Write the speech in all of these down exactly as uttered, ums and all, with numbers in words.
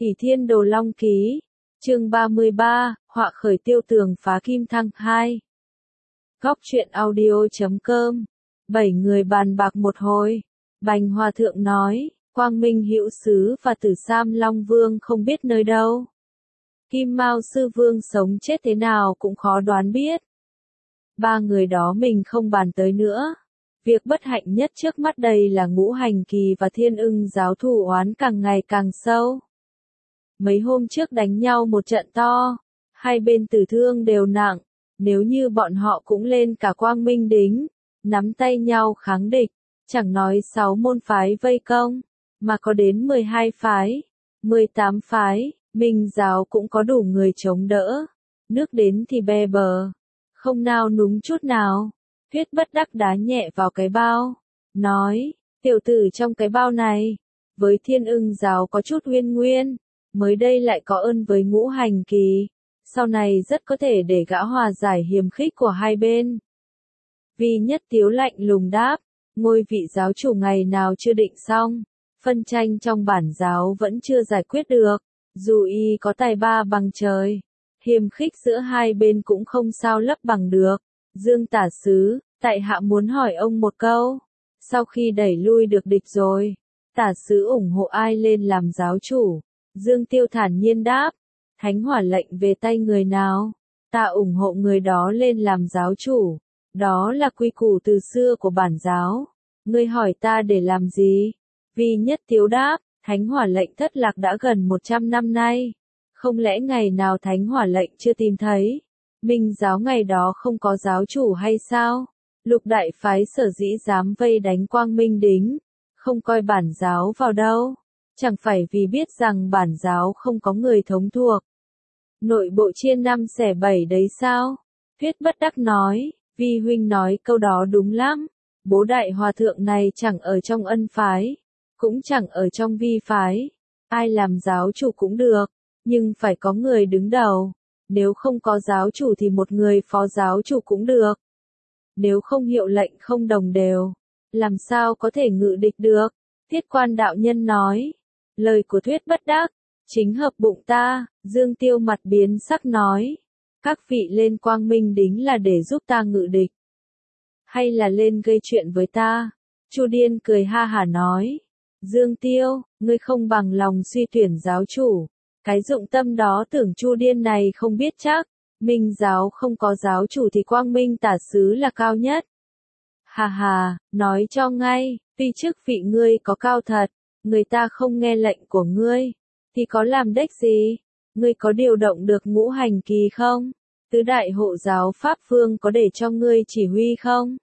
Ỷ Thiên Đồ Long Ký, chương ba mươi ba, họa khởi tiêu tường phá kim thăng hai. Góc truyện audio chấm com. Bảy người bàn bạc một hồi. Bành Hòa Thượng nói, Quang Minh Hữu Sứ và Tử Sam Long Vương không biết nơi đâu. Kim Mao Sư Vương sống chết thế nào cũng khó đoán biết. Ba người đó mình không bàn tới nữa. Việc bất hạnh nhất trước mắt đây là Ngũ Hành Kỳ và Thiên Ưng giáo thù oán càng ngày càng sâu. Mấy hôm trước đánh nhau một trận to, hai bên tử thương đều nặng, nếu như bọn họ cũng lên cả Quang Minh Đính, nắm tay nhau kháng địch, chẳng nói sáu môn phái vây công, mà có đến mười hai phái, mười tám phái, Minh giáo cũng có đủ người chống đỡ, nước đến thì bè bờ, không nao núng chút nào. Thuyết bất đắc đá nhẹ vào cái bao, nói, tiểu tử trong cái bao này, với Thiên Ưng giáo có chút uyên nguyên, mới đây lại có ơn với Ngũ Hành Kỳ, sau này rất có thể để gã hòa giải hiềm khích của hai bên. Vi Nhất Tiếu lạnh lùng đáp, ngôi vị giáo chủ ngày nào chưa định xong, phân tranh trong bản giáo vẫn chưa giải quyết được, dù y có tài ba bằng trời, hiềm khích giữa hai bên cũng không sao lấp bằng được. Dương Tả Sứ, tại hạ muốn hỏi ông một câu, sau khi đẩy lui được địch rồi, Tả Sứ ủng hộ ai lên làm giáo chủ? Dương Tiêu thản nhiên đáp, thánh hỏa lệnh về tay người nào, ta ủng hộ người đó lên làm giáo chủ, đó là quy củ từ xưa của bản giáo, ngươi hỏi ta để làm gì? Vi Nhất Tiếu đáp, thánh hỏa lệnh thất lạc đã gần một trăm năm nay, không lẽ ngày nào thánh hỏa lệnh chưa tìm thấy? Minh giáo ngày đó không có giáo chủ hay sao? Lục đại phái sở dĩ dám vây đánh Quang Minh Đính, không coi bản giáo vào đâu, chẳng phải vì biết rằng bản giáo không có người thống thuộc. Nội bộ chia năm xẻ bảy đấy sao? Thuyết bất đắc nói, Vi huynh nói câu đó đúng lắm, bố đại hòa thượng này chẳng ở trong Ân phái, cũng chẳng ở trong Vi phái, ai làm giáo chủ cũng được, nhưng phải có người đứng đầu. Nếu không có giáo chủ thì một người phó giáo chủ cũng được. Nếu không hiệu lệnh không đồng đều, làm sao có thể ngự địch được? Thiết Quan đạo nhân nói, lời của Thuyết bất đắc, chính hợp bụng ta. Dương Tiêu mặt biến sắc nói, các vị lên Quang Minh Đính là để giúp ta ngự địch, hay là lên gây chuyện với ta? Chu Điên cười ha hả nói, Dương Tiêu, ngươi không bằng lòng suy tuyển giáo chủ. Cái dụng tâm đó tưởng Chu Điên này không biết chắc, Minh giáo không có giáo chủ thì Quang Minh Tả Sứ là cao nhất. Hà hà, nói cho ngay, tuy chức vị ngươi có cao thật, người ta không nghe lệnh của ngươi, thì có làm đếch gì? Ngươi có điều động được Ngũ Hành Kỳ không? Tứ đại hộ giáo Pháp Phương có để cho ngươi chỉ huy không?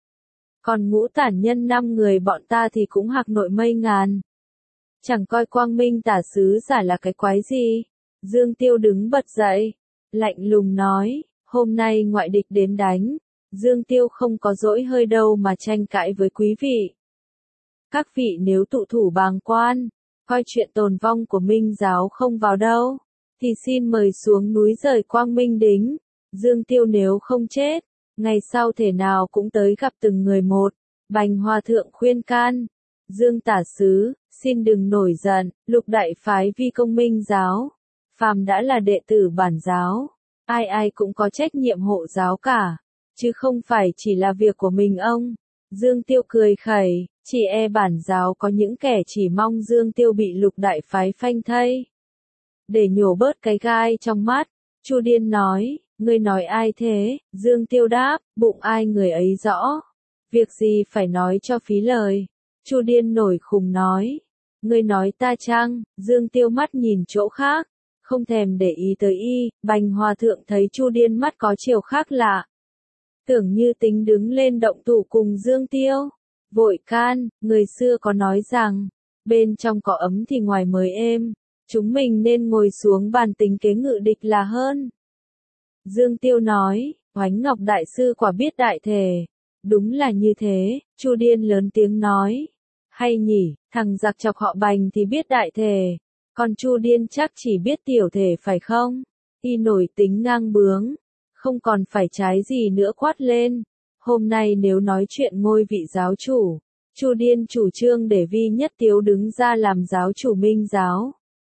Còn Ngũ Tản Nhân năm người bọn ta thì cũng hạc nội mây ngàn. Chẳng coi Quang Minh Tả Sứ giả là cái quái gì. Dương Tiêu đứng bật dậy, lạnh lùng nói, hôm nay ngoại địch đến đánh, Dương Tiêu không có dỗi hơi đâu mà tranh cãi với quý vị. Các vị nếu tụ thủ bàng quan, coi chuyện tồn vong của Minh giáo không vào đâu, thì xin mời xuống núi rời Quang Minh Đính. Dương Tiêu nếu không chết, ngày sau thể nào cũng tới gặp từng người một. Bành Hòa Thượng khuyên can, Dương Tả Sứ, xin đừng nổi giận, lục đại phái vi công Minh giáo, phàm đã là đệ tử bản giáo, ai ai cũng có trách nhiệm hộ giáo cả, chứ không phải chỉ là việc của mình ông. Dương Tiêu cười khẩy, chỉ e bản giáo có những kẻ chỉ mong Dương Tiêu bị lục đại phái phanh thây. Để nhổ bớt cái gai trong mắt, Chu Điên nói, ngươi nói ai thế? Dương Tiêu đáp, bụng ai người ấy rõ, việc gì phải nói cho phí lời. Chu Điên nổi khùng nói, ngươi nói ta chăng? Dương Tiêu mắt nhìn chỗ khác, không thèm để ý tới y. Bành Hòa Thượng thấy Chu Điên mắt có chiều khác lạ, tưởng như tính đứng lên động thủ cùng Dương Tiêu, vội can, người xưa có nói rằng, bên trong có ấm thì ngoài mới êm, chúng mình nên ngồi xuống bàn tính kế ngự địch là hơn. Dương Tiêu nói, Oánh Ngọc Đại Sư quả biết đại thể, đúng là như thế. Chu Điên lớn tiếng nói, hay nhỉ, thằng giặc chọc họ Bành thì biết đại thể, còn Chu Điên chắc chỉ biết tiểu thể phải không? Y nổi tính ngang bướng, không còn phải trái gì nữa quát lên. Hôm nay nếu nói chuyện ngôi vị giáo chủ, Chu Điên chủ trương để Vi Nhất Tiếu đứng ra làm giáo chủ Minh giáo.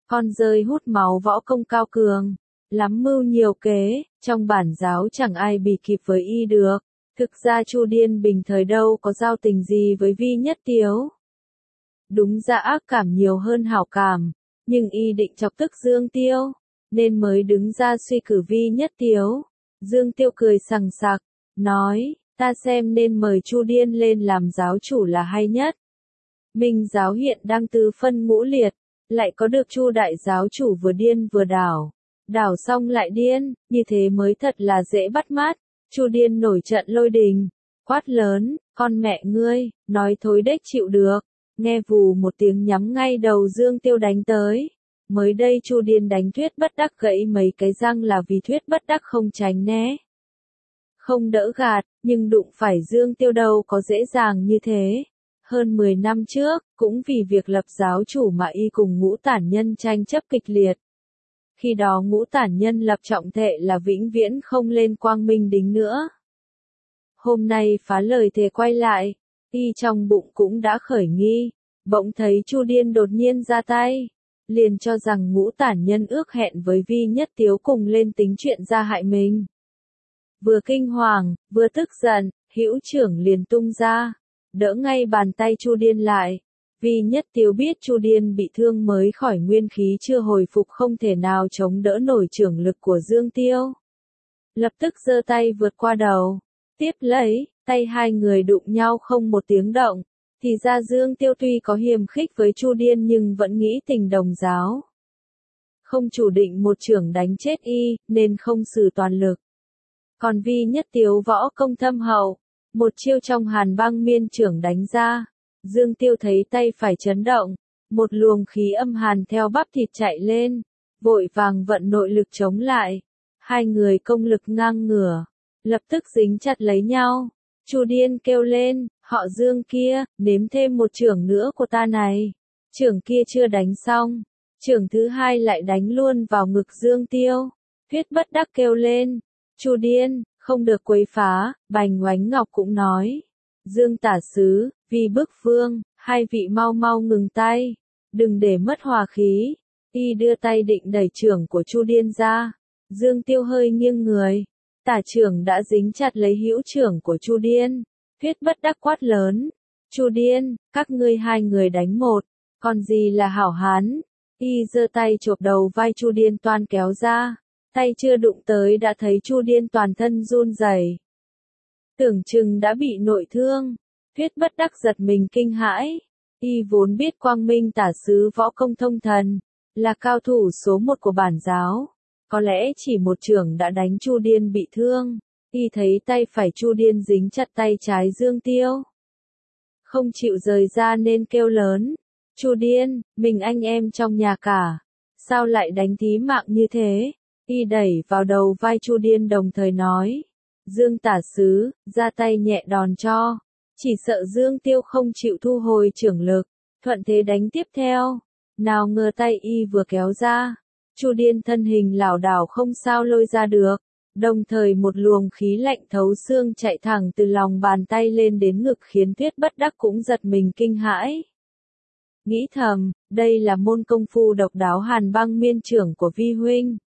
con rơi hút máu võ công cao cường, lắm mưu nhiều kế, trong bản giáo chẳng ai bì kịp với y được. Thực ra Chu Điên bình thời đâu có giao tình gì với Vi Nhất Tiếu. Đúng ra ác cảm nhiều hơn hảo cảm, nhưng y định chọc tức Dương Tiêu, nên mới đứng ra suy cử Vi Nhất Tiếu. Dương Tiêu cười sằng sặc, nói, ta xem nên mời Chu Điên lên làm giáo chủ là hay nhất. Minh giáo hiện đang tứ phân ngũ liệt, lại có được Chu đại giáo chủ vừa điên vừa đảo. Đảo xong lại điên, như thế mới thật là dễ bắt mắt. Chu Điên nổi trận lôi đình, quát lớn, con mẹ ngươi, nói thối đếch chịu được. Nghe vù một tiếng nhắm ngay đầu Dương Tiêu đánh tới. Mới đây Chu Điên đánh Thuyết Bất Đắc gãy mấy cái răng là vì Thuyết Bất Đắc không tránh né, không đỡ gạt, nhưng đụng phải Dương Tiêu đâu có dễ dàng như thế. Hơn mười năm trước, cũng vì việc lập giáo chủ mà y cùng Ngũ Tản Nhân tranh chấp kịch liệt. Khi đó Ngũ Tản Nhân lập trọng thệ là vĩnh viễn không lên Quang Minh Đính nữa. Hôm nay phá lời thề quay lại, y trong bụng cũng đã khởi nghi, bỗng thấy Chu Điên đột nhiên ra tay, liền cho rằng Ngũ Tản Nhân ước hẹn với Vi Nhất Tiếu cùng lên tính chuyện ra hại mình. Vừa kinh hoàng, vừa tức giận, hữu trưởng liền tung ra, đỡ ngay bàn tay Chu Điên lại. Vi Nhất Tiếu biết Chu Điên bị thương mới khỏi nguyên khí chưa hồi phục không thể nào chống đỡ nổi trưởng lực của Dương Tiêu. Lập tức giơ tay vượt qua đầu, tiếp lấy, tay hai người đụng nhau không một tiếng động. Thì ra Dương Tiêu tuy có hiềm khích với Chu Điên nhưng vẫn nghĩ tình đồng giáo. Không chủ định một chưởng đánh chết y, nên không sử toàn lực. Còn Vi Nhất Tiếu võ công thâm hậu, một chiêu trong Hàn Băng Miên chưởng đánh ra. Dương Tiêu thấy tay phải chấn động, một luồng khí âm hàn theo bắp thịt chạy lên, vội vàng vận nội lực chống lại. Hai người công lực ngang ngửa, lập tức dính chặt lấy nhau. Chu Điên kêu lên, họ Dương kia, nếm thêm một chưởng nữa của ta này. Chưởng kia chưa đánh xong, chưởng thứ hai lại đánh luôn vào ngực Dương Tiêu. Thuyết Bất Đắc kêu lên, Chu Điên, không được quấy phá. Bành Oánh Ngọc cũng nói, Dương tả sứ, Vi Bức Vương, hai vị mau mau ngừng tay, đừng để mất hòa khí. Y đưa tay định đẩy chưởng của Chu Điên ra, Dương Tiêu hơi nghiêng người, tả chưởng đã dính chặt lấy hữu chưởng của Chu Điên. Thuyết Bất Đắc quát lớn, Chu Điên, các ngươi hai người đánh một, còn gì là hảo hán. Y giơ tay chộp đầu vai Chu Điên toan kéo ra, tay chưa đụng tới đã thấy Chu Điên toàn thân run rẩy, tưởng chừng đã bị nội thương. Thuyết Bất Đắc giật mình kinh hãi, y vốn biết Quang Minh tả sứ võ công thông thần, là cao thủ số một của bản giáo, có lẽ chỉ một chưởng đã đánh Chu Điên bị thương. Y thấy tay phải Chu Điên dính chặt tay trái Dương Tiêu, không chịu rời ra nên kêu lớn, Chu Điên, mình anh em trong nhà cả, sao lại đánh thí mạng như thế? Y đẩy vào đầu vai Chu Điên đồng thời nói, Dương tả sứ, ra tay nhẹ đòn cho. Chỉ sợ Dương Tiêu không chịu thu hồi chưởng lực, thuận thế đánh tiếp theo. Nào ngờ tay y vừa kéo ra, Chu Điên thân hình lảo đảo không sao lôi ra được. Đồng thời một luồng khí lạnh thấu xương chạy thẳng từ lòng bàn tay lên đến ngực khiến Thuyết Bất Đắc cũng giật mình kinh hãi. Nghĩ thầm, đây là môn công phu độc đáo Hàn Băng Miên chưởng của Vi huynh.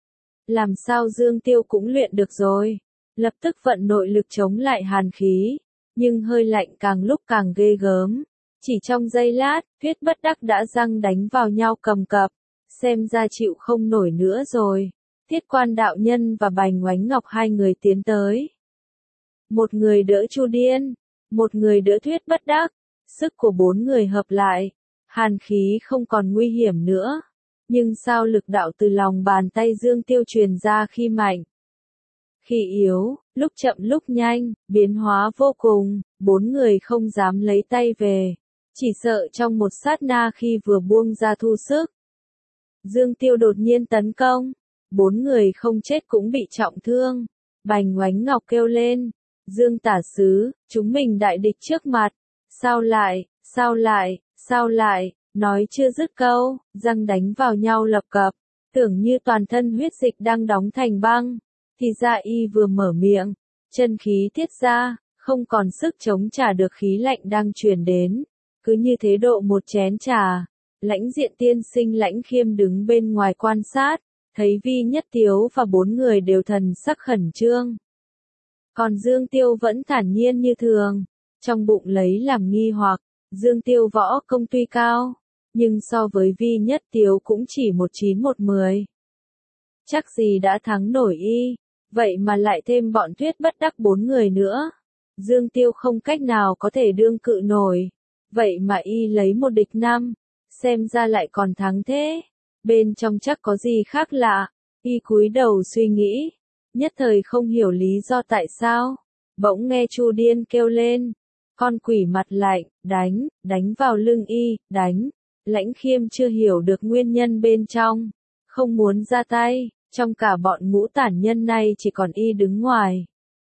Làm sao Dương Tiêu cũng luyện được rồi. Lập tức vận nội lực chống lại hàn khí, nhưng hơi lạnh càng lúc càng ghê gớm. Chỉ trong giây lát, Thuyết Bất Đắc đã răng đánh vào nhau cầm cập, xem ra chịu không nổi nữa rồi. Thiết Quan đạo nhân và Bành Oánh Ngọc hai người tiến tới. Một người đỡ Chu Điên, một người đỡ Thuyết Bất Đắc. Sức của bốn người hợp lại, hàn khí không còn nguy hiểm nữa. Nhưng sao lực đạo từ lòng bàn tay Dương Tiêu truyền ra khi mạnh, khi yếu, lúc chậm lúc nhanh, biến hóa vô cùng, bốn người không dám lấy tay về. Chỉ sợ trong một sát na khi vừa buông ra thu sức, Dương Tiêu đột nhiên tấn công. Bốn người không chết cũng bị trọng thương. Bành Oánh Ngọc kêu lên, Dương tả sứ, chúng mình đại địch trước mặt. Sao lại, sao lại, sao lại, nói chưa dứt câu, răng đánh vào nhau lập cập, tưởng như toàn thân huyết dịch đang đóng thành băng. Thì ra y vừa mở miệng, chân khí tiết ra, không còn sức chống trả được khí lạnh đang truyền đến. Cứ như thế độ một chén trà, Lãnh Diện tiên sinh Lãnh Khiêm đứng bên ngoài quan sát, thấy Vi Nhất Tiếu và bốn người đều thần sắc khẩn trương. Còn Dương Tiêu vẫn thản nhiên như thường, trong bụng lấy làm nghi hoặc, Dương Tiêu võ công tuy cao, nhưng so với Vi Nhất Tiếu cũng chỉ một chín một mười. Chắc gì đã thắng nổi y, vậy mà lại thêm bọn Tuyết Bất Đắc bốn người nữa. Dương Tiêu không cách nào có thể đương cự nổi, vậy mà y lấy một địch năm, xem ra lại còn thắng thế. Bên trong chắc có gì khác lạ, y cúi đầu suy nghĩ, nhất thời không hiểu lý do tại sao. Bỗng nghe Chu Điên kêu lên, con quỷ mặt lạnh, đánh, đánh vào lưng y, đánh. Lãnh Khiêm chưa hiểu được nguyên nhân bên trong, không muốn ra tay, trong cả bọn ngũ tản nhân này chỉ còn y đứng ngoài.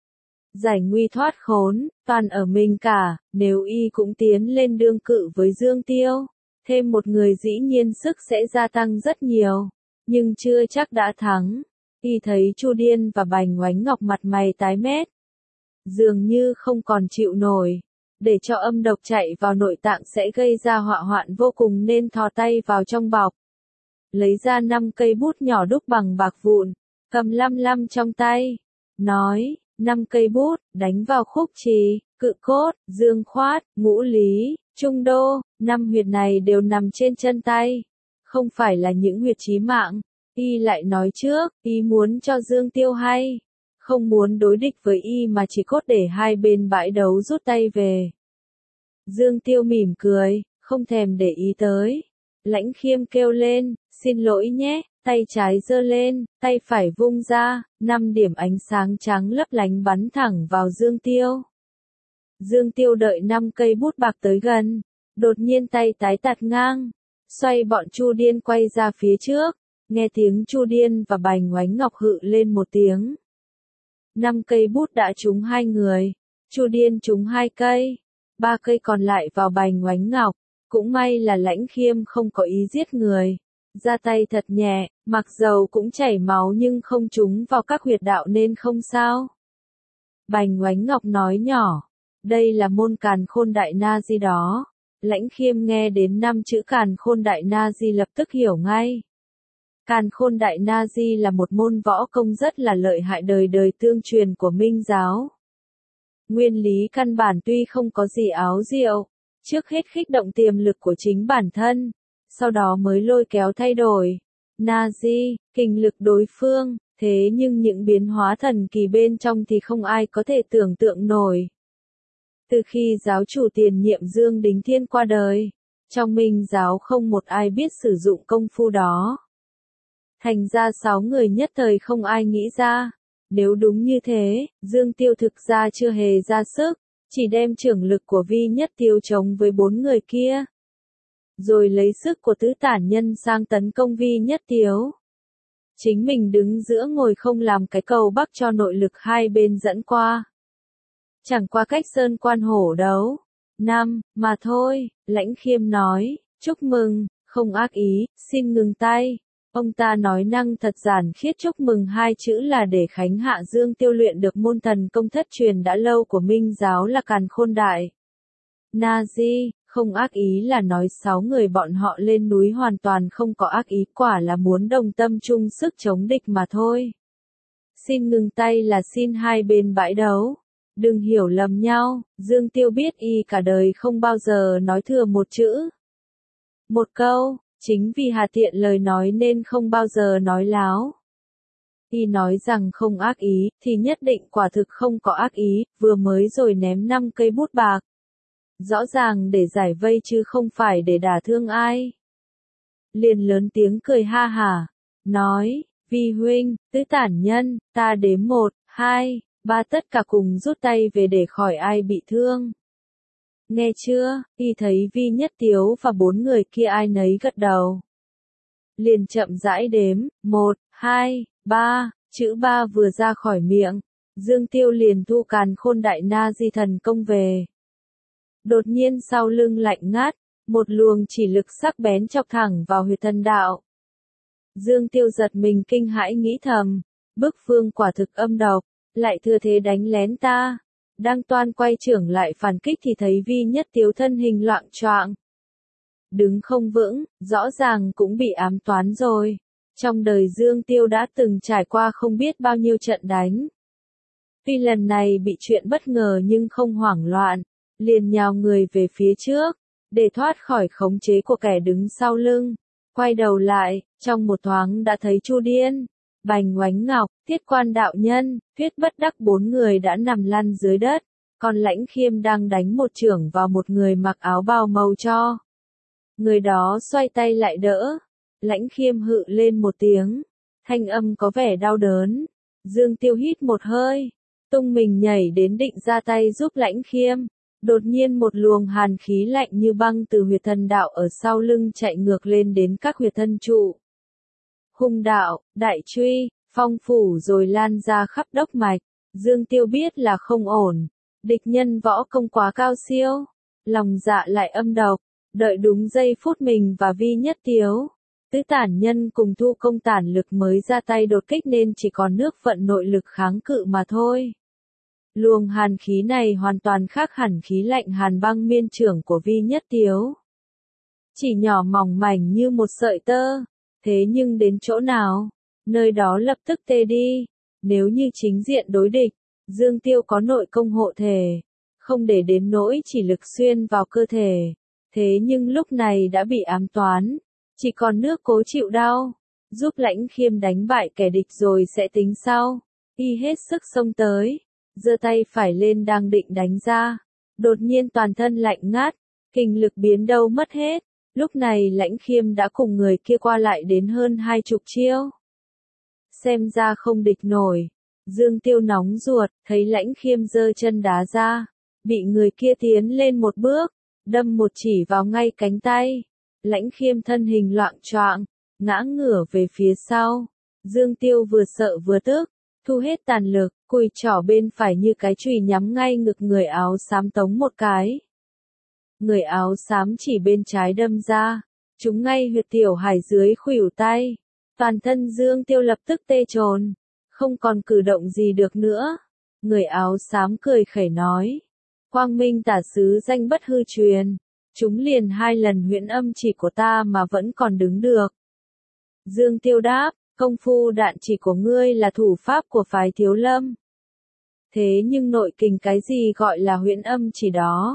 Giải nguy thoát khốn, toàn ở mình cả, nếu y cũng tiến lên đương cự với Dương Tiêu, thêm một người dĩ nhiên sức sẽ gia tăng rất nhiều, nhưng chưa chắc đã thắng. Y thấy Chu Điên và Bành Oánh Ngọc mặt mày tái mét, dường như không còn chịu nổi, để cho âm độc chạy vào nội tạng sẽ gây ra họa hoạn vô cùng nên thò tay vào trong bọc, lấy ra năm cây bút nhỏ đúc bằng bạc vụn, cầm lăm lăm trong tay, nói, năm cây bút, đánh vào khúc trì, cự cốt, dương khoát, ngũ lý, trung đô, năm huyệt này đều nằm trên chân tay, không phải là những huyệt chí mạng. Y lại nói trước, y muốn cho Dương Tiêu hay, không muốn đối địch với y mà chỉ cốt để hai bên bãi đấu rút tay về. Dương Tiêu mỉm cười, không thèm để ý tới. Lãnh Khiêm kêu lên, xin lỗi nhé, tay trái giơ lên, tay phải vung ra, năm điểm ánh sáng trắng lấp lánh bắn thẳng vào Dương Tiêu. Dương Tiêu đợi năm cây bút bạc tới gần, đột nhiên tay tái tạt ngang, xoay bọn Chu Điên quay ra phía trước, nghe tiếng Chu Điên và Bành Oánh Ngọc hự lên một tiếng. Năm cây bút đã trúng hai người, Chu Điên trúng hai cây, ba cây còn lại vào Bành Oánh Ngọc, cũng may là Lãnh Khiêm không có ý giết người, ra tay thật nhẹ, mặc dầu cũng chảy máu nhưng không trúng vào các huyệt đạo nên không sao. Bành Oánh Ngọc nói nhỏ, đây là môn Càn Khôn Đại Na Di đó. Lãnh Khiêm nghe đến năm chữ Càn Khôn Đại Na Di lập tức hiểu ngay. Càn Khôn Đại Na Di là một môn võ công rất là lợi hại đời đời tương truyền của Minh giáo. Nguyên lý căn bản tuy không có gì áo diệu, trước hết khích động tiềm lực của chính bản thân, sau đó mới lôi kéo thay đổi. Na Di, kình lực đối phương, thế nhưng những biến hóa thần kỳ bên trong thì không ai có thể tưởng tượng nổi. Từ khi giáo chủ tiền nhiệm Dương Đính Thiên qua đời, trong Minh giáo không một ai biết sử dụng công phu đó. Thành ra sáu người nhất thời không ai nghĩ ra. Nếu đúng như thế, Dương Tiêu thực ra chưa hề ra sức, chỉ đem trưởng lực của Vi Nhất Tiếu chống với bốn người kia. Rồi lấy sức của tứ tản nhân sang tấn công Vi Nhất Tiếu. Chính mình đứng giữa ngồi không làm cái cầu bắc cho nội lực hai bên dẫn qua. Chẳng qua cách sơn quan hổ đấu. Năm, mà thôi, Lãnh Khiêm nói, chúc mừng, không ác ý, xin ngừng tay. Ông ta nói năng thật giản khiết, chúc mừng hai chữ là để khánh hạ Dương Tiêu luyện được môn thần công thất truyền đã lâu của Minh giáo là Càn Khôn Đại Na Di, không ác ý là nói sáu người bọn họ lên núi hoàn toàn không có ác ý, quả là muốn đồng tâm chung sức chống địch mà thôi. Xin ngừng tay là xin hai bên bãi đấu. Đừng hiểu lầm nhau, Dương Tiêu biết y cả đời không bao giờ nói thừa một chữ. Một câu, chính vì hà tiện lời nói nên không bao giờ nói láo. Y nói rằng không ác ý, thì nhất định quả thực không có ác ý, vừa mới rồi ném năm cây bút bạc. Rõ ràng để giải vây chứ không phải để đả thương ai. Liền lớn tiếng cười ha hả, nói, Vi huynh, tứ tản nhân, ta đếm một, hai, ba tất cả cùng rút tay về để khỏi ai bị thương. Nghe chưa, y thấy Vi Nhất Tiếu và bốn người kia ai nấy gật đầu. Liền chậm rãi đếm, một, hai, ba, chữ ba vừa ra khỏi miệng, Dương Tiêu liền thu Càn Khôn Đại Na Di thần công về. Đột nhiên sau lưng lạnh ngắt, một luồng chỉ lực sắc bén chọc thẳng vào huyệt thần đạo. Dương Tiêu giật mình kinh hãi nghĩ thầm, bức phương quả thực âm độc, lại thừa thế đánh lén ta. Đang toan quay trưởng lại phản kích thì thấy Vi Nhất Tiếu thân hình loạng choạng. đứng không vững, rõ ràng cũng bị ám toán rồi. Trong đời Dương Tiêu đã từng trải qua không biết bao nhiêu trận đánh. Tuy lần này bị chuyện bất ngờ nhưng không hoảng loạn, liền nhào người về phía trước, để thoát khỏi khống chế của kẻ đứng sau lưng. Quay đầu lại, trong một thoáng đã thấy Chu Điên, Bành Oánh Ngọc, Thiết Quan đạo nhân, Thuyết Bất Đắc bốn người đã nằm lăn dưới đất, còn Lãnh Khiêm đang đánh một chưởng vào một người mặc áo bào màu cho. Người đó xoay tay lại đỡ, Lãnh Khiêm hự lên một tiếng, thanh âm có vẻ đau đớn. Dương Tiêu hít một hơi, tung mình nhảy đến định ra tay giúp Lãnh Khiêm. Đột nhiên một luồng hàn khí lạnh như băng từ huyệt thần đạo ở sau lưng chạy ngược lên đến các huyệt thân trụ. Hung đạo, đại truy, phong phủ rồi lan ra khắp đốc mạch. Dương Tiêu biết là không ổn, địch nhân võ công quá cao siêu, lòng dạ lại âm độc, đợi đúng giây phút mình và Vi Nhất Tiếu, tứ tản nhân cùng thu công tản lực mới ra tay đột kích nên chỉ còn nước vận nội lực kháng cự mà thôi. Luồng hàn khí này hoàn toàn khác hẳn khí lạnh hàn băng miên trưởng của Vi Nhất Tiếu. Chỉ nhỏ mỏng mảnh như một sợi tơ, thế nhưng đến chỗ nào, nơi đó lập tức tê đi. Nếu như chính diện đối địch, Dương Tiêu có nội công hộ thể, không để đến nỗi chỉ lực xuyên vào cơ thể. Thế nhưng lúc này đã bị ám toán, chỉ còn nước cố chịu đau, giúp Lãnh Khiêm đánh bại kẻ địch rồi sẽ tính sau. Y hết sức xông tới, giơ tay phải lên đang định đánh ra, đột nhiên toàn thân lạnh ngắt, kinh lực biến đâu mất hết. Lúc này Lãnh Khiêm đã cùng người kia qua lại đến hơn hai chục chiêu. Xem ra không địch nổi. Dương Tiêu nóng ruột, thấy Lãnh Khiêm giơ chân đá ra, bị người kia tiến lên một bước, đâm một chỉ vào ngay cánh tay. Lãnh Khiêm thân hình loạng choạng, ngã ngửa về phía sau. Dương Tiêu vừa sợ vừa tức, thu hết tàn lực, cùi trỏ bên phải như cái chùy nhắm ngay ngực người áo xám tống một cái. Người áo xám chỉ bên trái đâm ra, trúng ngay huyệt tiểu hải dưới khuỷu tay. Toàn thân Dương Tiêu lập tức tê trồn, không còn cử động gì được nữa. Người áo xám cười khẩy nói, Quang Minh tả sứ danh bất hư truyền, chúng liền hai lần huyễn âm chỉ của ta mà vẫn còn đứng được. Dương Tiêu đáp, công phu đạn chỉ của ngươi là thủ pháp của phái Thiếu Lâm. Thế nhưng nội kình cái gì gọi là huyễn âm chỉ đó?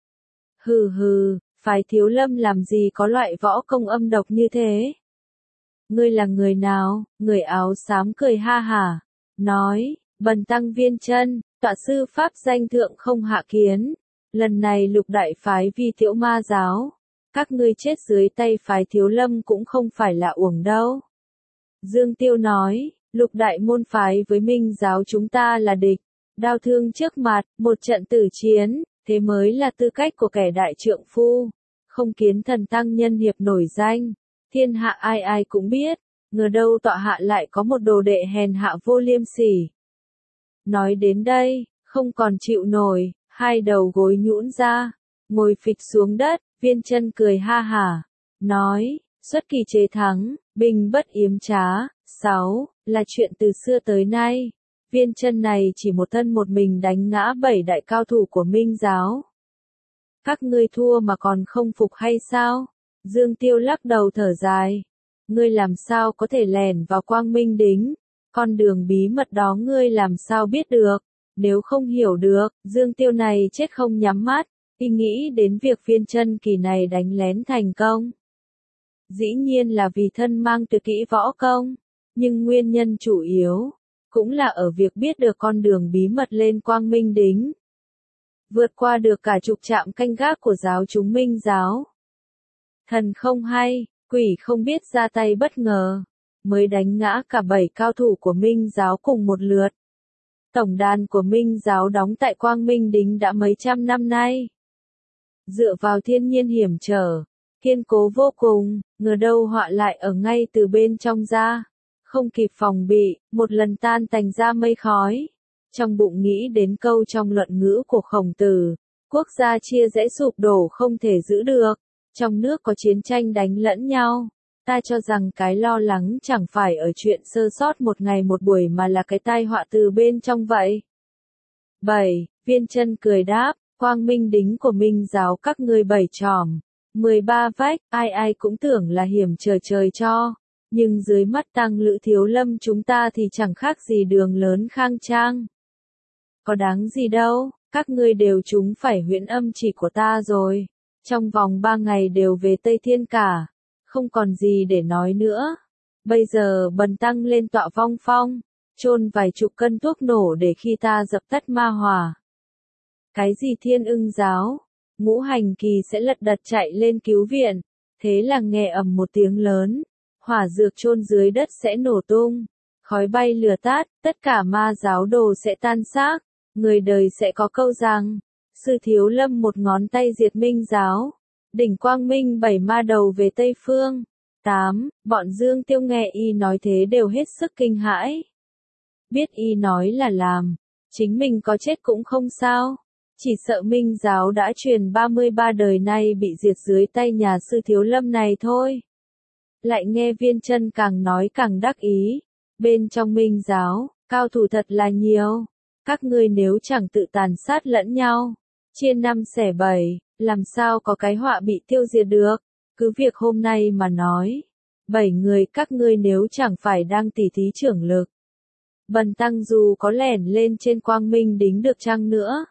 Hừ hừ, phái Thiếu Lâm làm gì có loại võ công âm độc như thế? Ngươi là người nào? Người áo xám cười ha hả, nói, Bần tăng Viên Chân, tọa sư pháp danh thượng không hạ kiến. Lần này lục đại phái Vi Tiễu Ma giáo, các ngươi chết dưới tay phái Thiếu Lâm cũng không phải là uổng đâu. Dương Tiêu nói, lục đại môn phái với Minh giáo chúng ta là địch, đao thương trước mặt, một trận tử chiến, thế mới là tư cách của kẻ đại trượng phu. Không kiến thần tăng nhân hiệp nổi danh, thiên hạ ai ai cũng biết, ngờ đâu tọa hạ lại có một đồ đệ hèn hạ vô liêm sỉ. Nói đến đây, không còn chịu nổi, hai đầu gối nhũn ra, ngồi phịch xuống đất. Viên Chân cười ha hả, nói, xuất kỳ chế thắng, binh bất yếm trá. Sáu, là chuyện từ xưa tới nay. Viên Chân này chỉ một thân một mình đánh ngã bảy đại cao thủ của Minh giáo. Các ngươi thua mà còn không phục hay sao? Dương Tiêu lắc đầu thở dài. Ngươi làm sao có thể lẻn vào Quang Minh Đính? Con đường bí mật đó ngươi làm sao biết được? Nếu không hiểu được, Dương Tiêu này chết không nhắm mắt. Y nghĩ đến việc Viên Chân kỳ này đánh lén thành công. Dĩ nhiên là vì thân mang tuyệt kỹ võ công, nhưng nguyên nhân chủ yếu cũng là ở việc biết được con đường bí mật lên Quang Minh Đính. Vượt qua được cả chục trạm canh gác của giáo chúng Minh giáo. Thần không hay, quỷ không biết ra tay bất ngờ, mới đánh ngã cả bảy cao thủ của Minh giáo cùng một lượt. Tổng đàn của Minh giáo đóng tại Quang Minh Đính đã mấy trăm năm nay. Dựa vào thiên nhiên hiểm trở, kiên cố vô cùng, ngờ đâu họa lại ở ngay từ bên trong ra. Không kịp phòng bị, một lần tan tành ra mây khói. Trong bụng nghĩ đến câu trong luận ngữ của Khổng Tử, quốc gia chia rẽ sụp đổ không thể giữ được, trong nước có chiến tranh đánh lẫn nhau. Ta cho rằng cái lo lắng chẳng phải ở chuyện sơ sót một ngày một buổi mà là cái tai họa từ bên trong vậy. bảy. Viên Chân cười đáp, Quang Minh Đính của Minh giáo các ngươi bảy tròm, mười ba vách, ai ai cũng tưởng là hiểm trời trời cho. Nhưng dưới mắt Tăng Lữ Thiếu Lâm chúng ta thì chẳng khác gì đường lớn khang trang. Có đáng gì đâu, các ngươi đều trúng phải huyễn âm chỉ của ta rồi. Trong vòng ba ngày đều về Tây Thiên cả. Không còn gì để nói nữa. Bây giờ bần tăng lên tọa vong phong. Chôn vài chục cân thuốc nổ để khi ta dập tắt ma hỏa. Cái gì Thiên Ưng giáo? Ngũ hành kỳ sẽ lật đật chạy lên cứu viện. Thế là nghe ầm một tiếng lớn. Hỏa dược chôn dưới đất sẽ nổ tung. Khói bay lửa tát, tất cả ma giáo đồ sẽ tan xác. Người đời sẽ có câu rằng, Sư Thiếu Lâm một ngón tay diệt Minh giáo. Đỉnh Quang Minh bảy ma đầu về Tây Phương. tám. Bọn Dương Tiêu nghe y nói thế đều hết sức kinh hãi. Biết y nói là làm. Chính mình có chết cũng không sao. Chỉ sợ Minh giáo đã truyền ba mươi ba đời nay bị diệt dưới tay nhà Sư Thiếu Lâm này thôi. Lại nghe Viên Chân càng nói càng đắc ý. Bên trong Minh giáo, cao thủ thật là nhiều. Các ngươi nếu chẳng tự tàn sát lẫn nhau, chia năm xẻ bảy, làm sao có cái họa bị tiêu diệt được. Cứ việc hôm nay mà nói, bảy người các ngươi nếu chẳng phải đang tỉ thí trưởng lực. Bần tăng dù có lẻn lên trên Quang Minh đính được chăng nữa.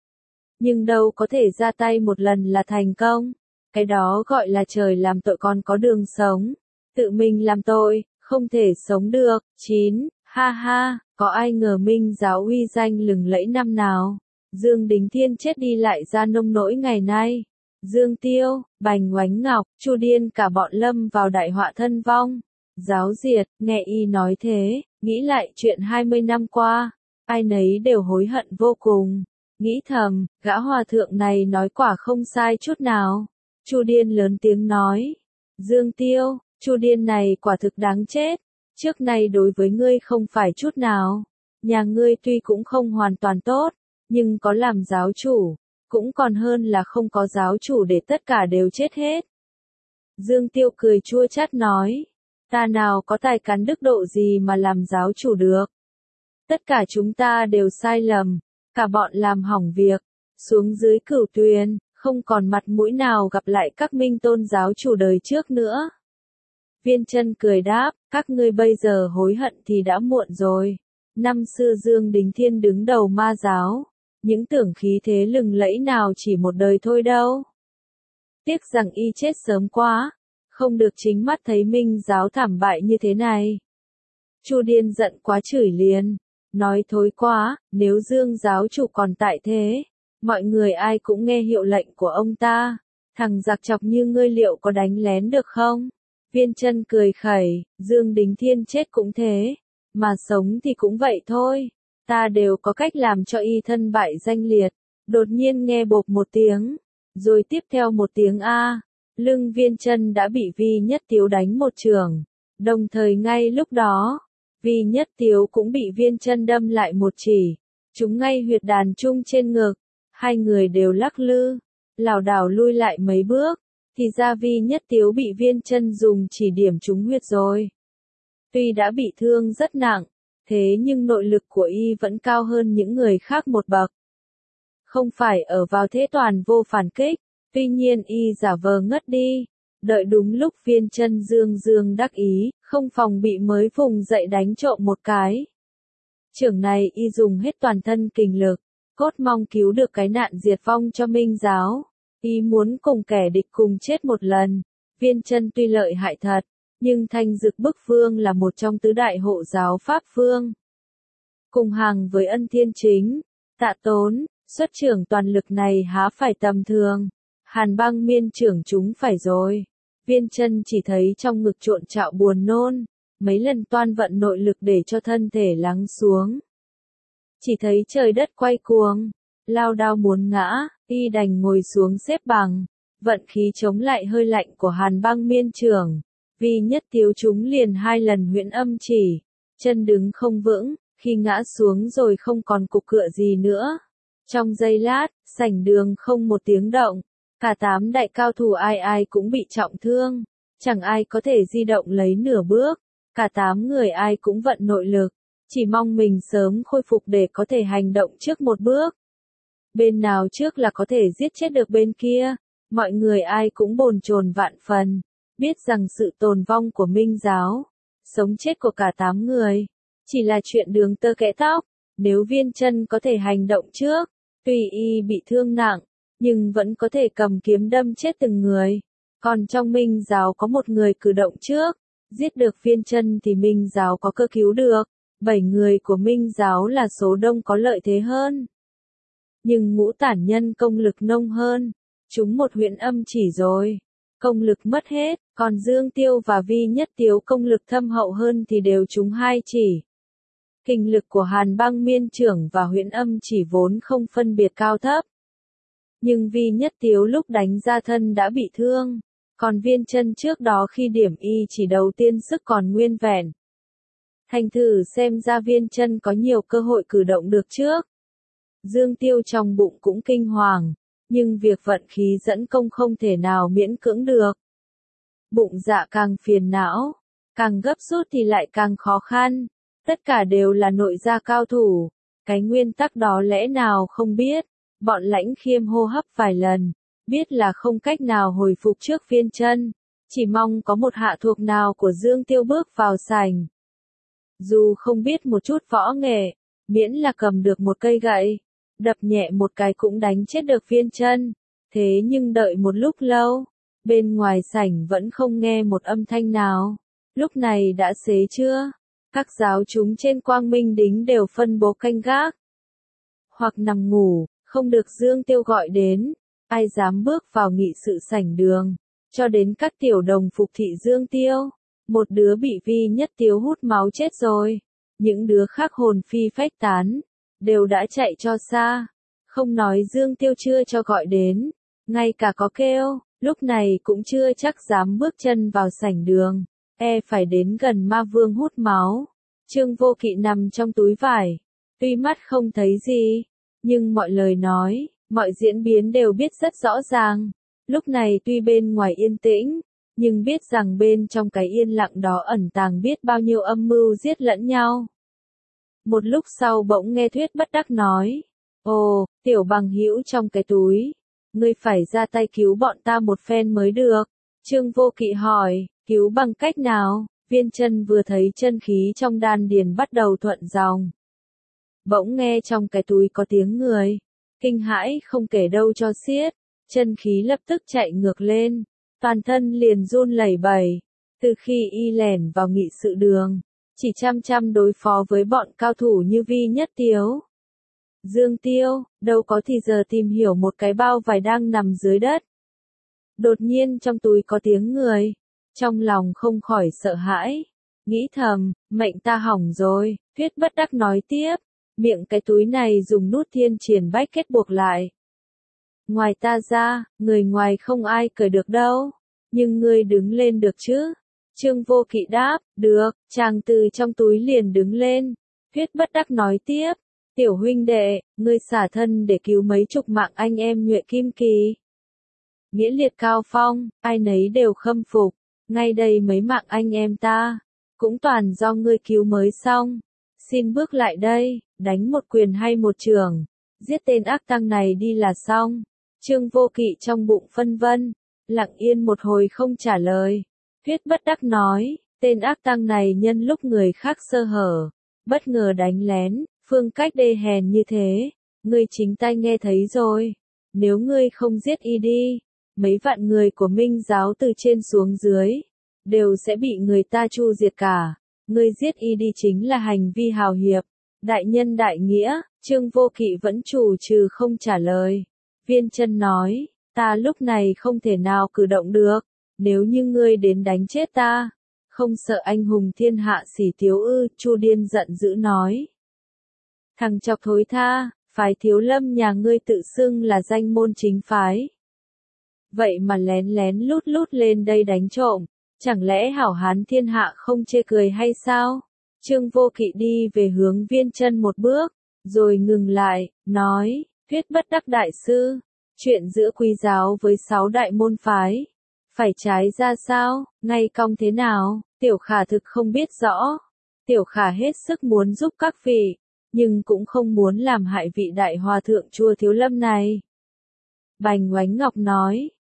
Nhưng đâu có thể ra tay một lần là thành công. Cái đó gọi là trời làm tội còn có đường sống. Tự mình làm tội, không thể sống được. chín. Ha ha, có ai ngờ Minh giáo uy danh lừng lẫy năm nào. Dương Đính Thiên chết đi lại ra nông nỗi ngày nay. Dương Tiêu, Bành Oánh Ngọc, Chu Điên cả bọn lâm vào đại họa thân vong. Giáo diệt, nghe y nói thế, nghĩ lại chuyện hai mươi năm qua. Ai nấy đều hối hận vô cùng. Nghĩ thầm, gã hòa thượng này nói quả không sai chút nào. Chu Điên lớn tiếng nói. Dương Tiêu, Chu Điên này quả thực đáng chết. Trước nay đối với ngươi không phải chút nào. Nhà ngươi tuy cũng không hoàn toàn tốt, nhưng có làm giáo chủ, cũng còn hơn là không có giáo chủ để tất cả đều chết hết. Dương Tiêu cười chua chát nói. Ta nào có tài cán đức độ gì mà làm giáo chủ được. Tất cả chúng ta đều sai lầm. Cả bọn làm hỏng việc. Xuống dưới Cửu Tuyền, không còn mặt mũi nào gặp lại các minh tôn giáo chủ đời trước nữa. Viên Chân cười đáp, các ngươi bây giờ hối hận thì đã muộn rồi. Năm xưa Dương Đính Thiên đứng đầu ma giáo, những tưởng khí thế lừng lẫy nào chỉ một đời thôi đâu. Tiếc rằng y chết sớm quá, không được chính mắt thấy Minh giáo thảm bại như thế này. Chu Điên giận quá chửi liền, nói thối quá, nếu Dương giáo chủ còn tại thế, mọi người ai cũng nghe hiệu lệnh của ông ta, thằng giặc chọc như ngươi liệu có đánh lén được không? Viên Chân cười khẩy, Dương Đính Thiên chết cũng thế, mà sống thì cũng vậy thôi, ta đều có cách làm cho y thân bại danh liệt. Đột nhiên nghe bộp một tiếng, rồi tiếp theo một tiếng a, lưng Viên Chân đã bị Vi Nhất Tiếu đánh một chưởng, đồng thời ngay lúc đó, Vi Nhất Tiếu cũng bị Viên Chân đâm lại một chỉ, trúng ngay huyệt đàn trung trên ngực, hai người đều lắc lư, lảo đảo lui lại mấy bước. Thì ra Vi Nhất Tiếu bị Viên Chân dùng chỉ điểm trúng huyệt rồi. Tuy đã bị thương rất nặng, thế nhưng nội lực của y vẫn cao hơn những người khác một bậc. Không phải ở vào thế toàn vô phản kích, tuy nhiên y giả vờ ngất đi, đợi đúng lúc Viên Chân dương dương đắc ý, không phòng bị mới vùng dậy đánh trộm một cái. Chưởng này y dùng hết toàn thân kình lực, cốt mong cứu được cái nạn diệt vong cho Minh giáo. Y muốn cùng kẻ địch cùng chết một lần. Viên Chân tuy lợi hại thật, nhưng Thanh Dực Bức Vương là một trong tứ đại hộ giáo Pháp Vương. Cùng hàng với Ân Thiên Chính, Tạ Tốn, xuất trưởng toàn lực này há phải tầm thường. Hàn Băng Miên trưởng chúng phải rồi. Viên Chân chỉ thấy trong ngực trộn trạo buồn nôn, mấy lần toan vận nội lực để cho thân thể lắng xuống. Chỉ thấy trời đất quay cuồng, lao đao muốn ngã, y đành ngồi xuống xếp bằng, vận khí chống lại hơi lạnh của Hàn Băng Miên trưởng. Vi Nhất Tiếu chúng liền hai lần huyễn âm chỉ, chân đứng không vững, khi ngã xuống rồi không còn cục cựa gì nữa. Trong giây lát, sảnh đường không một tiếng động, cả tám đại cao thủ ai ai cũng bị trọng thương, chẳng ai có thể di động lấy nửa bước, cả tám người ai cũng vận nội lực, chỉ mong mình sớm khôi phục để có thể hành động trước một bước. Bên nào trước là có thể giết chết được bên kia, mọi người ai cũng bồn chồn vạn phần, biết rằng sự tồn vong của Minh giáo, sống chết của cả tám người, chỉ là chuyện đường tơ kẽ tóc. Nếu Viên Chân có thể hành động trước, tuy y bị thương nặng, nhưng vẫn có thể cầm kiếm đâm chết từng người. Còn trong Minh giáo có một người cử động trước, giết được Viên Chân thì Minh giáo có cơ cứu được. Bảy người của Minh giáo là số đông có lợi thế hơn. Nhưng Ngũ Tản Nhân công lực nông hơn, chúng một huyễn âm chỉ rồi, công lực mất hết, còn Dương Tiêu và Vi Nhất Tiếu công lực thâm hậu hơn thì đều trúng hai chỉ. Kinh lực của Hàn Băng Miên Trưởng và huyễn âm chỉ vốn không phân biệt cao thấp. Nhưng Vi Nhất Tiếu lúc đánh ra thân đã bị thương, còn Viên Chân trước đó khi điểm y chỉ đầu tiên sức còn nguyên vẹn. Thành thử xem ra Viên Chân có nhiều cơ hội cử động được trước. Dương Tiêu trong bụng cũng kinh hoàng, nhưng việc vận khí dẫn công không thể nào miễn cưỡng được. Bụng dạ càng phiền não, càng gấp rút thì lại càng khó khăn, tất cả đều là nội gia cao thủ, cái nguyên tắc đó lẽ nào không biết. Bọn Lãnh Khiêm hô hấp vài lần, biết là không cách nào hồi phục trước Viên Chân, chỉ mong có một hạ thuộc nào của Dương Tiêu bước vào sảnh. Dù không biết một chút võ nghệ, miễn là cầm được một cây gậy, đập nhẹ một cái cũng đánh chết được Viên Chân. Thế nhưng đợi một lúc lâu, bên ngoài sảnh vẫn không nghe một âm thanh nào. Lúc này đã xế trưa, các giáo chúng trên Quang Minh Đính đều phân bố canh gác, hoặc nằm ngủ, không được Dương Tiêu gọi đến, ai dám bước vào nghị sự sảnh đường, cho đến các tiểu đồng phục thị Dương Tiêu. Một đứa bị Vi Nhất Tiếu hút máu chết rồi, những đứa khác hồn phi phách tán, đều đã chạy cho xa, không nói Dương Tiêu chưa cho gọi đến, ngay cả có kêu, lúc này cũng chưa chắc dám bước chân vào sảnh đường, e phải đến gần ma vương hút máu. Trương Vô Kỵ nằm trong túi vải, tuy mắt không thấy gì, nhưng mọi lời nói, mọi diễn biến đều biết rất rõ ràng. Lúc này tuy bên ngoài yên tĩnh, nhưng biết rằng bên trong cái yên lặng đó ẩn tàng biết bao nhiêu âm mưu giết lẫn nhau. Một lúc sau bỗng nghe Thuyết Bất Đắc nói, ồ, tiểu bằng hữu trong cái túi, ngươi phải ra tay cứu bọn ta một phen mới được. Trương Vô Kỵ hỏi, cứu bằng cách nào? Viên Chân vừa thấy chân khí trong đan điền bắt đầu thuận dòng. Bỗng nghe trong cái túi có tiếng người, kinh hãi không kể đâu cho xiết, chân khí lập tức chạy ngược lên, toàn thân liền run lẩy bẩy. Từ khi y lẻn vào nghị sự đường, chỉ chăm chăm đối phó với bọn cao thủ như Vi Nhất Tiếu, Dương Tiêu, đâu có thì giờ tìm hiểu một cái bao vải đang nằm dưới đất. Đột nhiên trong túi có tiếng người, trong lòng không khỏi sợ hãi, nghĩ thầm, mệnh ta hỏng rồi. Thuyết Bất Đắc nói tiếp, miệng cái túi này dùng nút thiên triển bách kết buộc lại. Ngoài ta ra, người ngoài không ai cởi được đâu, nhưng ngươi đứng lên được chứ? Trương Vô Kỵ đáp, được, chàng từ trong túi liền đứng lên. Thuyết Bất Đắc nói tiếp, tiểu huynh đệ, ngươi xả thân để cứu mấy chục mạng anh em Nhuệ Kim Kỳ. Nghĩa liệt cao phong, ai nấy đều khâm phục, ngay đây mấy mạng anh em ta, cũng toàn do ngươi cứu mới xong. Xin bước lại đây, đánh một quyền hay một chưởng, giết tên ác tăng này đi là xong. Trương Vô Kỵ trong bụng phân vân, lặng yên một hồi không trả lời. Thuyết Bất Đắc nói, tên ác tăng này nhân lúc người khác sơ hở, bất ngờ đánh lén, phương cách đê hèn như thế, ngươi chính tai nghe thấy rồi. Nếu ngươi không giết y đi, mấy vạn người của Minh giáo từ trên xuống dưới, đều sẽ bị người ta chu diệt cả. Ngươi giết y đi chính là hành vi hào hiệp, đại nhân đại nghĩa. Trương Vô Kỵ vẫn chủ trừ không trả lời. Viên Chân nói, ta lúc này không thể nào cử động được, nếu như ngươi đến đánh chết ta, không sợ anh hùng thiên hạ xỉ thiếu ư? Chu Điên giận dữ nói, thằng chọc thối tha, phái Thiếu Lâm nhà ngươi tự xưng là danh môn chính phái, vậy mà lén lén lút lút lên đây đánh trộm, chẳng lẽ hảo hán thiên hạ không chê cười hay sao? Trương Vô Kỵ đi về hướng Viên Chân một bước, rồi ngừng lại, nói, Thuyết Bất Đắc đại sư, chuyện giữa Quý giáo với sáu đại môn phái, phải trái ra sao, ngay cong thế nào? Tiểu Khả thực không biết rõ. Tiểu Khả hết sức muốn giúp các vị, nhưng cũng không muốn làm hại vị đại hòa thượng chùa Thiếu Lâm này. Bành Oánh Ngọc nói,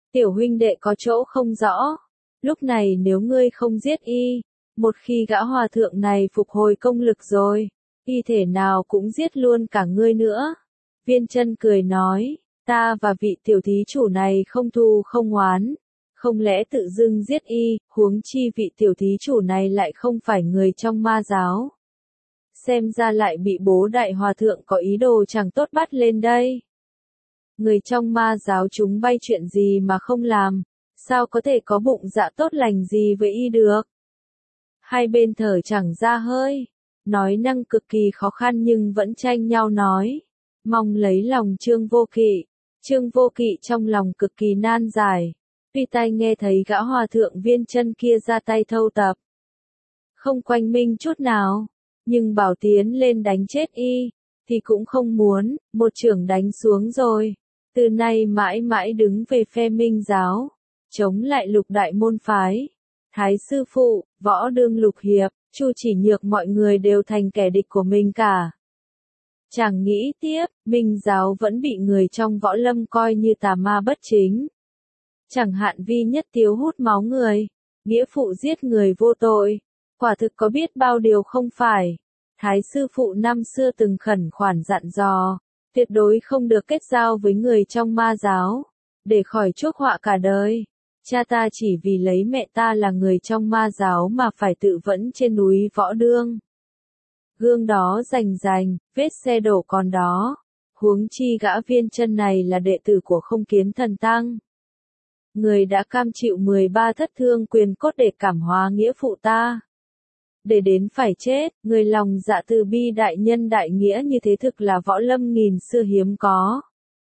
Tiểu huynh đệ có chỗ không rõ. Lúc này nếu ngươi không giết y, một khi gã hòa thượng này phục hồi công lực rồi, y thể nào cũng giết luôn cả ngươi nữa. Viên Chân cười nói, ta và vị tiểu thí chủ này không thù không oán, không lẽ tự dưng giết y, huống chi vị tiểu thí chủ này lại không phải người trong ma giáo. Xem ra lại bị bố đại hòa thượng có ý đồ chẳng tốt bắt lên đây. Người trong ma giáo chúng bay chuyện gì mà không làm, sao có thể có bụng dạ tốt lành gì với y được. Hai bên thở chẳng ra hơi, nói năng cực kỳ khó khăn nhưng vẫn tranh nhau nói, mong lấy lòng Trương Vô Kỵ. Trương Vô Kỵ trong lòng cực kỳ nan giải, tuy tai nghe thấy gã hòa thượng Viên Chân kia ra tay thâu tập, không quanh minh chút nào, nhưng bảo tiến lên đánh chết y, thì cũng không muốn, một chưởng đánh xuống rồi, từ nay mãi mãi đứng về phe Minh giáo, chống lại Lục đại môn phái. Thái sư phụ, Võ Đương Lục hiệp, Chu Chỉ Nhược mọi người đều thành kẻ địch của mình cả. Chẳng nghĩ tiếp, Minh giáo vẫn bị người trong võ lâm coi như tà ma bất chính. Chẳng hạn Vi Nhất Tiếu hút máu người, nghĩa phụ giết người vô tội, quả thực có biết bao điều không phải. Thái sư phụ năm xưa từng khẩn khoản dặn dò, tuyệt đối không được kết giao với người trong ma giáo, để khỏi chuốc họa cả đời. Cha ta chỉ vì lấy mẹ ta là người trong ma giáo mà phải tự vẫn trên núi Võ Đương. Gương đó rành rành, vết xe đổ còn đó. Huống chi gã Viên Chân này là đệ tử của Không Kiến Thần Tăng. Người đã cam chịu mười ba thất thương quyền cốt để cảm hóa nghĩa phụ ta. Để đến phải chết, người lòng dạ từ bi đại nhân đại nghĩa như thế thực là võ lâm nghìn xưa hiếm có.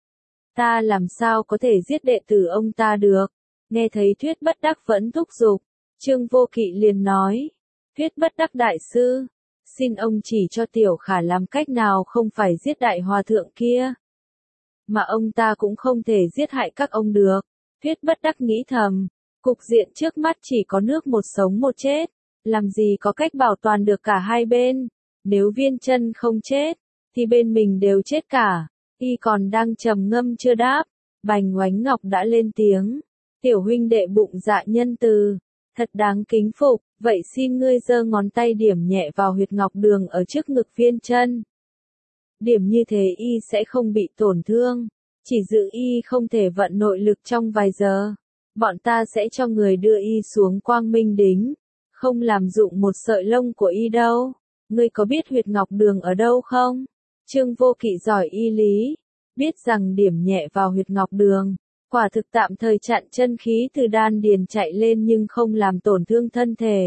Ta làm sao có thể giết đệ tử ông ta được? Nghe thấy Thuyết Bất Đắc vẫn thúc giục, Trương Vô Kỵ liền nói, Thuyết Bất Đắc đại sư, xin ông chỉ cho Tiểu Khả làm cách nào không phải giết đại hòa thượng kia. Mà ông ta cũng không thể giết hại các ông được. Thuyết Bất Đắc nghĩ thầm, cục diện trước mắt chỉ có nước một sống một chết, làm gì có cách bảo toàn được cả hai bên. Nếu Viên Chân không chết, thì bên mình đều chết cả. Y còn đang trầm ngâm chưa đáp, Bành Oánh Ngọc đã lên tiếng. Tiểu huynh đệ bụng dạ nhân từ, thật đáng kính phục, vậy xin ngươi giơ ngón tay điểm nhẹ vào huyệt ngọc đường ở trước ngực Viên Chân. Điểm như thế y sẽ không bị tổn thương, chỉ giữ y không thể vận nội lực trong vài giờ. Bọn ta sẽ cho người đưa y xuống Quang Minh Đính, không làm dụng một sợi lông của y đâu. Ngươi có biết huyệt ngọc đường ở đâu không? Trương Vô Kỵ giỏi y lý, biết rằng điểm nhẹ vào huyệt ngọc đường, quả thực tạm thời chặn chân khí từ đan điền chạy lên nhưng không làm tổn thương thân thể.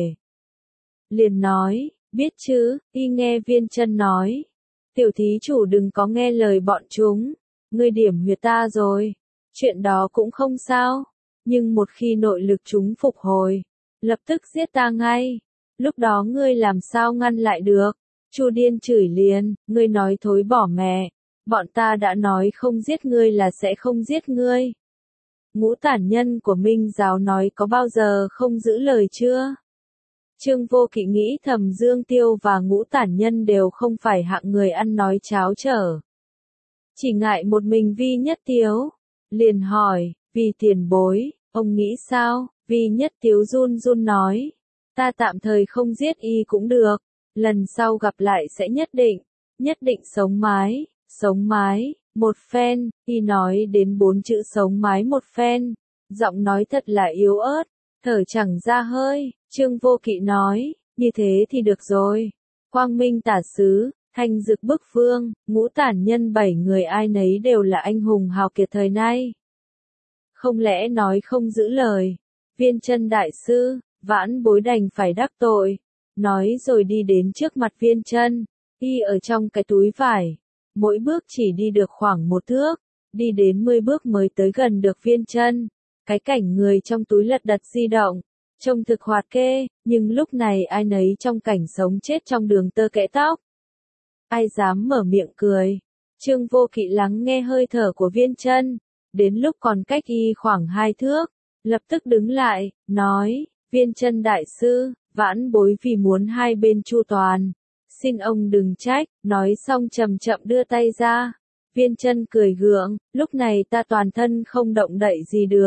Liền nói, biết chứ, y nghe Viên Chân nói. Tiểu thí chủ đừng có nghe lời bọn chúng, ngươi điểm huyệt ta rồi. Chuyện đó cũng không sao, nhưng một khi nội lực chúng phục hồi, lập tức giết ta ngay. Lúc đó ngươi làm sao ngăn lại được? Chu Điên chửi liền, ngươi nói thối bỏ mẹ. Bọn ta đã nói không giết ngươi là sẽ không giết ngươi. Ngũ tản nhân của Minh giáo nói có bao giờ không giữ lời chưa? Trương Vô Kỵ nghĩ thầm Dương Tiêu và Ngũ tản nhân đều không phải hạng người ăn nói cháo trở. Chỉ ngại một mình Vi Nhất Tiếu. Liền hỏi, vì tiền bối, ông nghĩ sao? Vi Nhất Tiếu run run nói, ta tạm thời không giết y cũng được, lần sau gặp lại sẽ nhất định, nhất định sống mái, sống mái, một phen, y nói đến bốn chữ sống mái một phen, giọng nói thật là yếu ớt, thở chẳng ra hơi. Trương Vô Kỵ nói, như thế thì được rồi. Quang Minh Tả Sứ, Thanh Dực Bức Vương, Ngũ tản nhân bảy người ai nấy đều là anh hùng hào kiệt thời nay. Không lẽ nói không giữ lời? Viên Chân đại sư, vãn bối đành phải đắc tội. Nói rồi đi đến trước mặt Viên Chân, y ở trong cái túi vải. Mỗi bước chỉ đi được khoảng một thước, đi đến mười bước mới tới gần được Viên Chân. Cái cảnh người trong túi lật đật di động, trông thực hoạt kê, nhưng lúc này ai nấy trong cảnh sống chết trong đường tơ kẽ tóc. Ai dám mở miệng cười? Trương Vô Kỵ lắng nghe hơi thở của Viên Chân, đến lúc còn cách y khoảng hai thước, lập tức đứng lại, nói, Viên Chân đại sư, vãn bối vì muốn hai bên chu toàn, xin ông đừng trách. Nói xong chậm chậm đưa tay ra. Viên Chân cười gượng, lúc này ta toàn thân không động đậy gì được,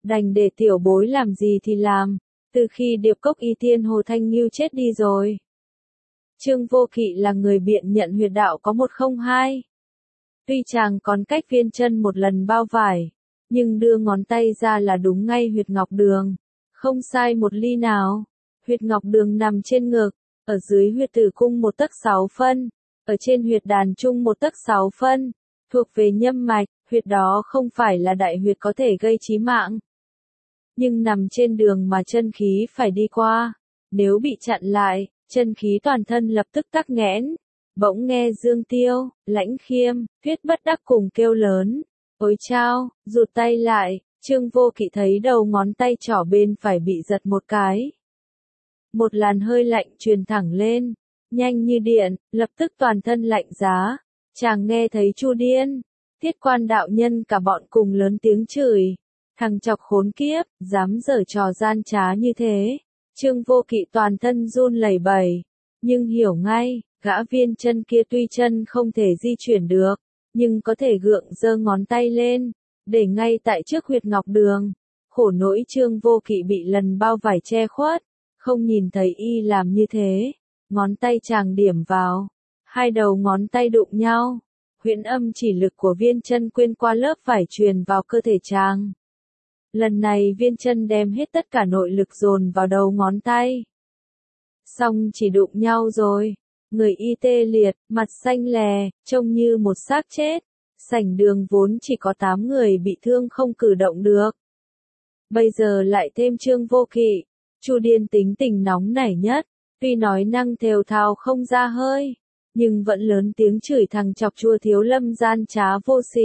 đành để tiểu bối làm gì thì làm, từ khi điệp cốc y tiên Hồ Thanh Ngưu chết đi rồi. Trương Vô Kỵ là người biện nhận huyệt đạo có một không hai. Tuy chàng còn cách Viên Chân một lần bao vải, nhưng đưa ngón tay ra là đúng ngay huyệt ngọc đường, không sai một ly nào. Huyệt ngọc đường nằm trên ngực, ở dưới huyệt tử cung một tấc sáu phân, ở trên huyệt đàn trung một tấc sáu phân, thuộc về nhâm mạch, huyệt đó không phải là đại huyệt có thể gây chí mạng. Nhưng nằm trên đường mà chân khí phải đi qua, nếu bị chặn lại, chân khí toàn thân lập tức tắc nghẽn. Bỗng nghe Dương Tiêu, Lãnh Khiêm, Thuyết Bất Đắc cùng kêu lớn, ôi chao, rụt tay lại, Trương Vô Kỵ thấy đầu ngón tay trỏ bên phải bị giật một cái. Một làn hơi lạnh truyền thẳng lên, nhanh như điện, lập tức toàn thân lạnh giá. Chàng nghe thấy Chu Điên, Thiết Quan đạo nhân cả bọn cùng lớn tiếng chửi, thằng chọc khốn kiếp, dám giở trò gian trá như thế. Trương Vô Kỵ toàn thân run lẩy bẩy, nhưng hiểu ngay, gã Viên Chân kia tuy chân không thể di chuyển được, nhưng có thể gượng giơ ngón tay lên, để ngay tại trước huyệt ngọc đường. Khổ nỗi Trương Vô Kỵ bị lần bao vải che khuất, không nhìn thấy y làm như thế. Ngón tay chàng điểm vào, hai đầu ngón tay đụng nhau, huyễn âm chỉ lực của Viên Chân quên qua lớp vải truyền vào cơ thể chàng. Lần này Viên Chân đem hết tất cả nội lực dồn vào đầu ngón tay. Xong chỉ đụng nhau rồi, người y tê liệt, mặt xanh lè, trông như một xác chết. Sảnh đường vốn chỉ có tám người bị thương không cử động được. Bây giờ lại thêm Trương Vô Kỵ, Chu Điên tính tình nóng nảy nhất, tuy nói năng thều thào không ra hơi, nhưng vẫn lớn tiếng chửi thằng chọc chua Thiếu Lâm gian trá vô sỉ.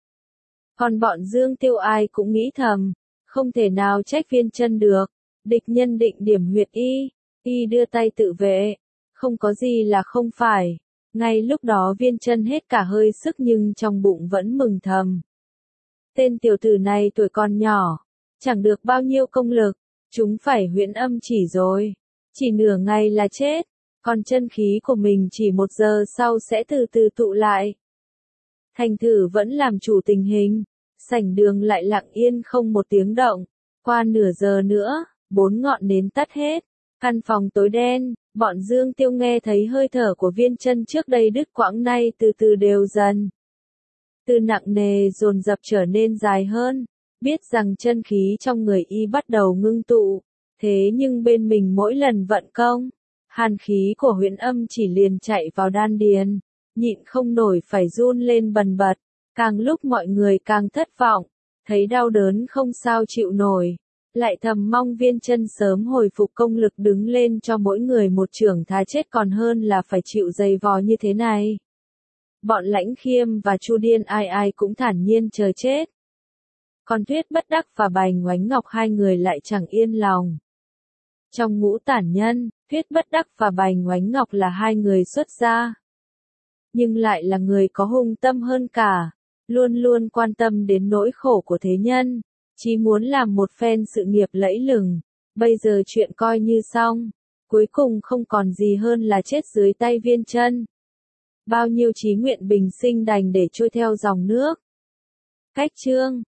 Còn bọn Dương Tiêu ai cũng nghĩ thầm, không thể nào trách Viên Chân được, địch nhân định điểm huyệt y, y đưa tay tự vệ, không có gì là không phải. Ngay lúc đó Viên Chân hết cả hơi sức nhưng trong bụng vẫn mừng thầm. Tên tiểu tử này tuổi còn nhỏ, chẳng được bao nhiêu công lực, chúng phải huyễn âm chỉ rồi, chỉ nửa ngày là chết, còn chân khí của mình chỉ một giờ sau sẽ từ từ tụ lại. Thành thử vẫn làm chủ tình hình, sảnh đường lại lặng yên không một tiếng động, qua nửa giờ nữa, bốn ngọn nến tắt hết, căn phòng tối đen, bọn Dương Tiêu nghe thấy hơi thở của Viên Chân trước đây đứt quãng nay từ từ đều dần. Từ nặng nề dồn dập trở nên dài hơn, biết rằng chân khí trong người y bắt đầu ngưng tụ, thế nhưng bên mình mỗi lần vận công, hàn khí của huyễn âm chỉ liền chạy vào đan điền, nhịn không nổi phải run lên bần bật, càng lúc mọi người càng thất vọng, thấy đau đớn không sao chịu nổi, lại thầm mong Viên Chân sớm hồi phục công lực đứng lên cho mỗi người một chưởng thà chết còn hơn là phải chịu dày vò như thế này. Bọn Lãnh Khiêm và Chu Điên ai ai cũng thản nhiên chờ chết. Còn Thuyết Bất Đắc và Bành Oánh Ngọc hai người lại chẳng yên lòng. Trong ngũ tản nhân, Thuyết Bất Đắc và Bành Oánh Ngọc là hai người xuất gia, nhưng lại là người có hung tâm hơn cả, luôn luôn quan tâm đến nỗi khổ của thế nhân, chỉ muốn làm một phen sự nghiệp lẫy lừng. Bây giờ chuyện coi như xong, cuối cùng không còn gì hơn là chết dưới tay Viên Chân. Bao nhiêu chí nguyện bình sinh đành để trôi theo dòng nước. Cách chương